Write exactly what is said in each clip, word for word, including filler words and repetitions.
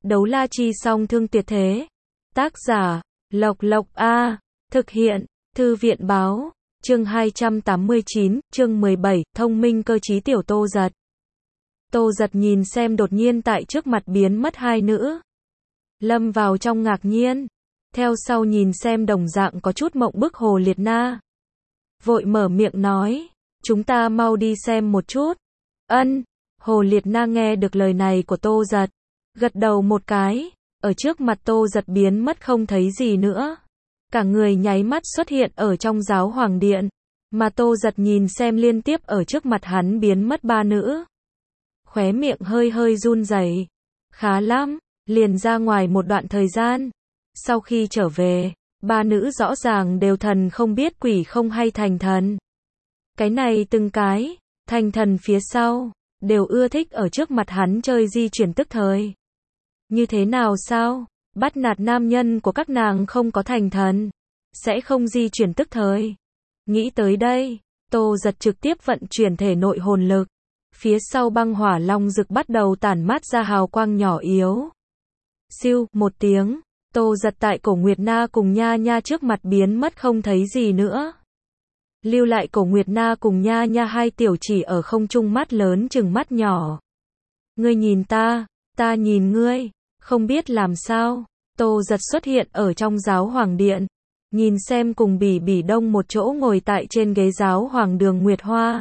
Đấu la chi song thương tuyệt thế. Tác giả, Lộc Lộc A. Thực hiện, Thư viện báo. Chương hai trăm tám mươi chín, chương mười bảy, thông minh cơ trí tiểu Tô Giật. Tô Giật nhìn xem đột nhiên tại trước mặt biến mất hai nữ. Lâm vào trong ngạc nhiên. Theo sau nhìn xem đồng dạng có chút mộng bức Hồ Liệt Na. Vội mở miệng nói, chúng ta mau đi xem một chút. Ân, Hồ Liệt Na nghe được lời này của Tô Giật. Gật đầu một cái, ở trước mặt Tô Giật biến mất không thấy gì nữa. Cả người nháy mắt xuất hiện ở trong giáo hoàng điện. Mà Tô Giật nhìn xem liên tiếp ở trước mặt hắn biến mất ba nữ. Khóe miệng hơi hơi run rẩy. Khá lắm, liền ra ngoài một đoạn thời gian. Sau khi trở về, ba nữ rõ ràng đều thần không biết quỷ không hay thành thần. Cái này từng cái, thành thần phía sau, đều ưa thích ở trước mặt hắn chơi di chuyển tức thời. Như thế nào sao? Bắt nạt nam nhân của các nàng không có thành thần, sẽ không di chuyển tức thời. Nghĩ tới đây, Tô Giật trực tiếp vận chuyển thể nội hồn lực. Phía sau băng hỏa long rực bắt đầu tản mát ra hào quang nhỏ yếu. Siêu, một tiếng, Tô Giật tại Cổ Nguyệt Na cùng Nha Nha trước mặt biến mất không thấy gì nữa. Lưu lại Cổ Nguyệt Na cùng Nha Nha hai tiểu chỉ ở không trung mắt lớn chừng mắt nhỏ. Ngươi nhìn ta, ta nhìn ngươi, không biết làm sao. Tô Giật xuất hiện ở trong giáo hoàng điện. Nhìn xem cùng Bỉ Bỉ Đông một chỗ ngồi tại trên ghế giáo hoàng Đường Nguyệt Hoa.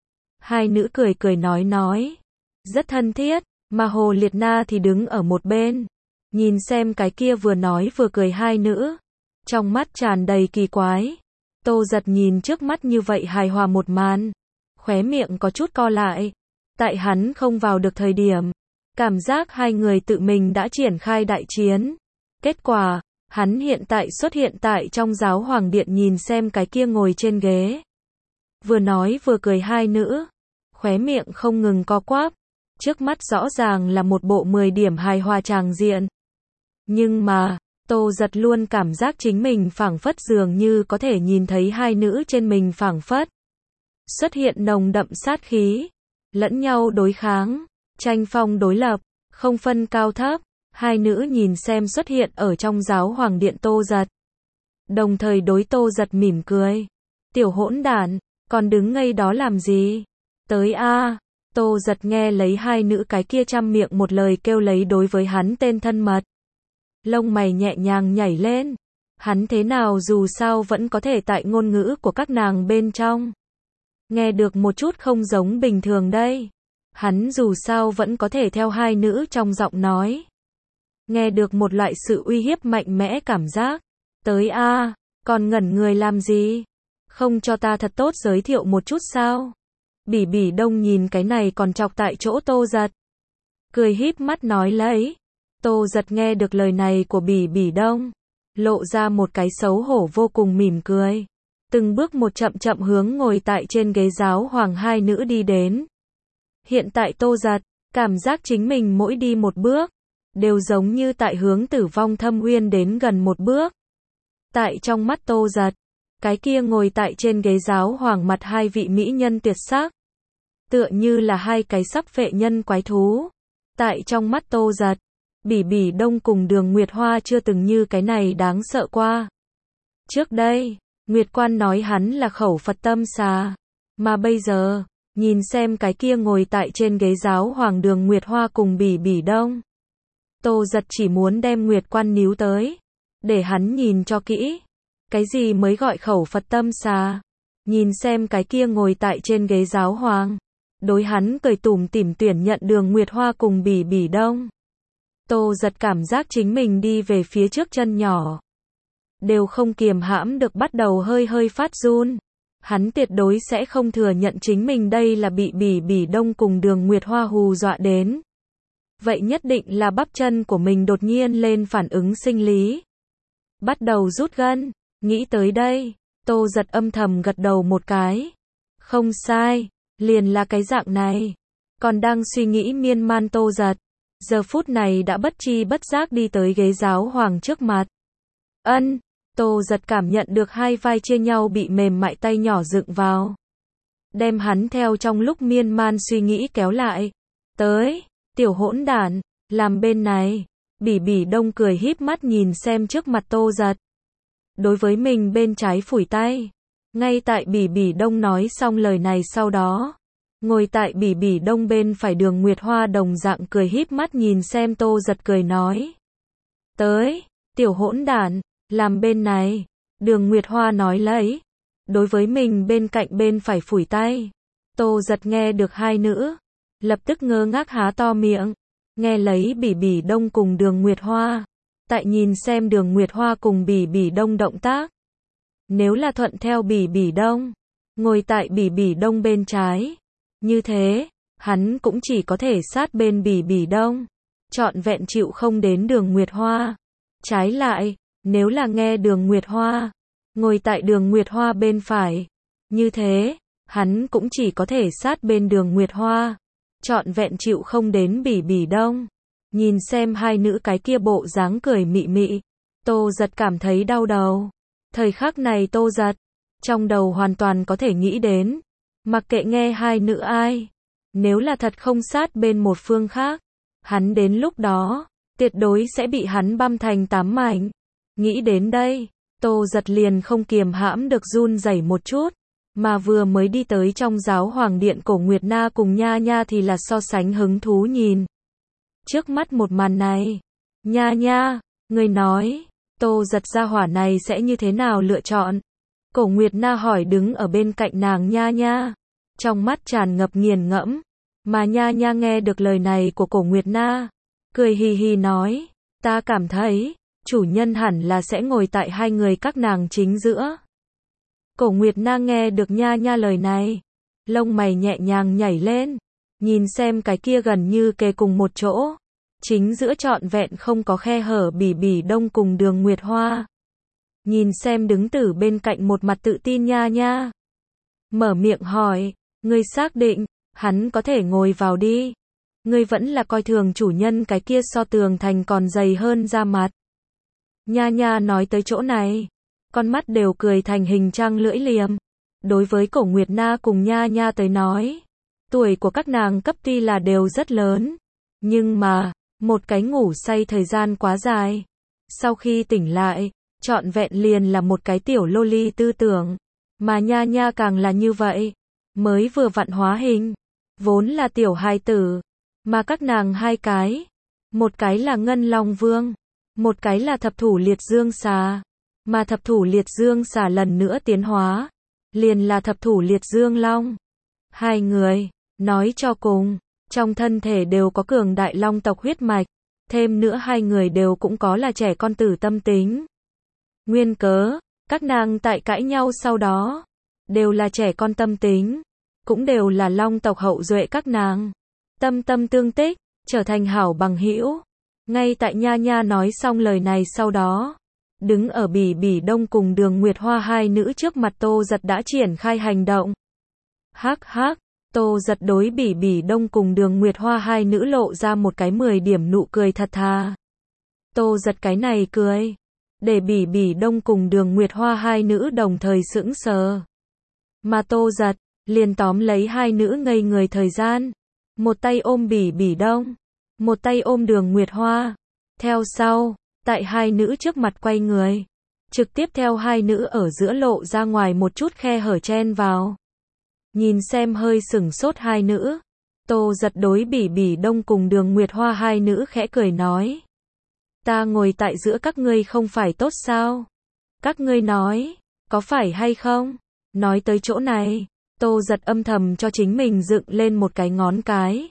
Hai nữ cười cười nói nói. Rất thân thiết, mà Hồ Liệt Na thì đứng ở một bên. Nhìn xem cái kia vừa nói vừa cười hai nữ. Trong mắt tràn đầy kỳ quái. Tô Giật nhìn trước mắt như vậy hài hòa một màn. Khóe miệng có chút co lại. Tại hắn không vào được thời điểm. Cảm giác hai người tự mình đã triển khai đại chiến. Kết quả, hắn hiện tại xuất hiện tại trong giáo hoàng điện nhìn xem cái kia ngồi trên ghế. Vừa nói vừa cười hai nữ. Khóe miệng không ngừng co quắp. Trước mắt rõ ràng là một bộ mười điểm hài hòa tràng diện. Nhưng mà, Tô Giật luôn cảm giác chính mình phảng phất dường như có thể nhìn thấy hai nữ trên mình phảng phất. Xuất hiện nồng đậm sát khí. Lẫn nhau đối kháng. Tranh phong đối lập. Không phân cao thấp. Hai nữ nhìn xem xuất hiện ở trong giáo hoàng điện Tô Giật. Đồng thời đối Tô Giật mỉm cười. Tiểu hỗn đản, còn đứng ngây đó làm gì? Tới a. Tô Giật nghe lấy hai nữ cái kia trăm miệng một lời kêu lấy đối với hắn tên thân mật. Lông mày nhẹ nhàng nhảy lên. Hắn thế nào dù sao vẫn có thể tại ngôn ngữ của các nàng bên trong. Nghe được một chút không giống bình thường đây. Hắn dù sao vẫn có thể theo hai nữ trong giọng nói. Nghe được một loại sự uy hiếp mạnh mẽ cảm giác. Tới a, còn ngẩn người làm gì? Không cho ta thật tốt giới thiệu một chút sao? Bỉ Bỉ Đông nhìn cái này còn chọc tại chỗ Tô Giật. Cười híp mắt nói lấy. Tô Giật nghe được lời này của Bỉ Bỉ Đông. Lộ ra một cái xấu hổ vô cùng mỉm cười. Từng bước một chậm chậm hướng ngồi tại trên ghế giáo hoàng hai nữ đi đến. Hiện tại Tô Giật, cảm giác chính mình mỗi đi một bước. Đều giống như tại hướng tử vong thâm uyên đến gần một bước. Tại trong mắt Tô Giật, cái kia ngồi tại trên ghế giáo hoàng mặt hai vị mỹ nhân tuyệt sắc. Tựa như là hai cái sắp phệ nhân quái thú. Tại trong mắt Tô Giật, Bỉ Bỉ Đông cùng Đường Nguyệt Hoa chưa từng như cái này đáng sợ qua. Trước đây, Nguyệt Quan nói hắn là khẩu Phật tâm xà. Mà bây giờ, nhìn xem cái kia ngồi tại trên ghế giáo hoàng Đường Nguyệt Hoa cùng Bỉ Bỉ Đông. Tô Giật chỉ muốn đem Nguyệt Quan níu tới. Để hắn nhìn cho kỹ. Cái gì mới gọi khẩu Phật tâm xà. Nhìn xem cái kia ngồi tại trên ghế giáo hoàng. Đối hắn cười tủm tỉm tuyển nhận Đường Nguyệt Hoa cùng Bỉ Bỉ Đông. Tô Giật cảm giác chính mình đi về phía trước chân nhỏ. Đều không kiềm hãm được bắt đầu hơi hơi phát run. Hắn tuyệt đối sẽ không thừa nhận chính mình đây là bị Bỉ Bỉ Đông cùng Đường Nguyệt Hoa hù dọa đến. Vậy nhất định là bắp chân của mình đột nhiên lên phản ứng sinh lý. Bắt đầu rút gân. Nghĩ tới đây, Tô Giật âm thầm gật đầu một cái. Không sai, liền là cái dạng này. Còn đang suy nghĩ miên man Tô Giật. Giờ phút này đã bất chi bất giác đi tới ghế giáo hoàng trước mặt. Ân, Tô Giật cảm nhận được hai vai chia nhau bị mềm mại tay nhỏ dựng vào. Đem hắn theo trong lúc miên man suy nghĩ kéo lại. Tới, tiểu hỗn đản, làm bên này. Bỉ Bỉ Đông cười híp mắt nhìn xem trước mặt Tô Giật. Đối với mình bên trái phủi tay. Ngay tại Bỉ Bỉ Đông nói xong lời này sau đó, ngồi tại Bỉ Bỉ Đông bên phải Đường Nguyệt Hoa đồng dạng cười híp mắt nhìn xem Tô Giật cười nói. Tới, tiểu hỗn đản, làm bên này. Đường Nguyệt Hoa nói lấy. Đối với mình bên cạnh bên phải phủi tay. Tô Giật nghe được hai nữ, lập tức ngơ ngác há to miệng. Nghe lấy Bỉ Bỉ Đông cùng Đường Nguyệt Hoa. Tại nhìn xem Đường Nguyệt Hoa cùng Bỉ Bỉ Đông động tác. Nếu là thuận theo Bỉ Bỉ Đông, ngồi tại Bỉ Bỉ Đông bên trái. Như thế, hắn cũng chỉ có thể sát bên Bỉ Bỉ Đông. Trọn vẹn chịu không đến Đường Nguyệt Hoa. Trái lại, nếu là nghe Đường Nguyệt Hoa, ngồi tại Đường Nguyệt Hoa bên phải. Như thế, hắn cũng chỉ có thể sát bên Đường Nguyệt Hoa. Trọn vẹn chịu không đến Bỉ Bỉ Đông. Nhìn xem hai nữ cái kia bộ dáng cười mị mị. Tô Giật cảm thấy đau đầu. Thời khắc này Tô Giật, trong đầu hoàn toàn có thể nghĩ đến. Mặc kệ nghe hai nữ ai. Nếu là thật không sát bên một phương khác. Hắn đến lúc đó, tuyệt đối sẽ bị hắn băm thành tám mảnh. Nghĩ đến đây, Tô Giật liền không kiềm hãm được run rẩy một chút. Mà vừa mới đi tới trong giáo hoàng điện Cổ Nguyệt Na cùng Nha Nha thì là so sánh hứng thú nhìn. Trước mắt một màn này. Nha Nha, người nói, Tô Giật gia hỏa này sẽ như thế nào lựa chọn? Cổ Nguyệt Na hỏi đứng ở bên cạnh nàng Nha Nha. Trong mắt tràn ngập nghiền ngẫm. Mà Nha Nha nghe được lời này của Cổ Nguyệt Na. Cười hì hì nói. Ta cảm thấy, chủ nhân hẳn là sẽ ngồi tại hai người các nàng chính giữa. Cổ Nguyệt Na nghe được Nha Nha lời này. Lông mày nhẹ nhàng nhảy lên. Nhìn xem cái kia gần như kề cùng một chỗ. Chính giữa trọn vẹn không có khe hở Bỉ Bỉ Đông cùng Đường Nguyệt Hoa. Nhìn xem đứng tử bên cạnh một mặt tự tin Nha Nha. Mở miệng hỏi. Ngươi xác định, hắn có thể ngồi vào đi. Ngươi vẫn là coi thường chủ nhân cái kia so tường thành còn dày hơn da mặt. Nha Nha nói tới chỗ này. Con mắt đều cười thành hình trăng lưỡi liềm. Đối với Cổ Nguyệt Na cùng Nha Nha tới nói. Tuổi của các nàng cấp tuy là đều rất lớn. Nhưng mà, một cái ngủ say thời gian quá dài. Sau khi tỉnh lại, trọn vẹn liền là một cái tiểu lô ly tư tưởng. Mà Nha Nha càng là như vậy. Mới vừa vặn hóa hình. Vốn là tiểu hài tử. Mà các nàng hai cái. Một cái là Ngân Long Vương. Một cái là Thập Thủ Liệt Dương Xà. Mà Thập Thủ Liệt Dương Xà lần nữa tiến hóa. Liền là Thập Thủ Liệt Dương Long. Hai người, nói cho cùng, trong thân thể đều có cường đại long tộc huyết mạch. Thêm nữa hai người đều cũng có là trẻ con tử tâm tính. Nguyên cớ, các nàng tại cãi nhau sau đó. Đều là trẻ con tâm tính. Cũng đều là long tộc hậu duệ các nàng. Tâm tâm tương tích, trở thành hảo bằng hữu. Ngay tại Nha Nha nói xong lời này sau đó. Đứng ở Bỉ Bỉ Đông cùng Đường Nguyệt Hoa hai nữ trước mặt Tô Giật đã triển khai hành động. Hắc hắc, Tô Giật đối Bỉ Bỉ Đông cùng Đường Nguyệt Hoa hai nữ lộ ra một cái mười điểm nụ cười thật thà. Tô Giật cái này cười. Để Bỉ Bỉ Đông cùng Đường Nguyệt Hoa hai nữ đồng thời sững sờ. Mà Tô Giật, liền tóm lấy hai nữ ngây người thời gian. Một tay ôm Bỉ Bỉ Đông. Một tay ôm Đường Nguyệt Hoa. Theo sau, tại hai nữ trước mặt quay người. Trực tiếp theo hai nữ ở giữa lộ ra ngoài một chút khe hở chen vào. Nhìn xem hơi sửng sốt hai nữ. Tô Giật đối Bỉ Bỉ Đông cùng Đường Nguyệt Hoa hai nữ khẽ cười nói. Ta ngồi tại giữa các ngươi không phải tốt sao? Các ngươi nói, có phải hay không? Nói tới chỗ này, Tô Giật âm thầm cho chính mình dựng lên một cái ngón cái.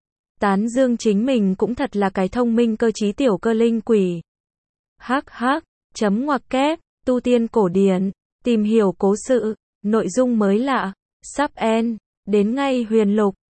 Tán dương chính mình cũng thật là cái thông minh cơ trí tiểu cơ linh quỷ. Hắc hắc, chấm ngoặc kép, tu tiên cổ điển, tìm hiểu cố sự, nội dung mới lạ, sub en, đến ngay huyền lục.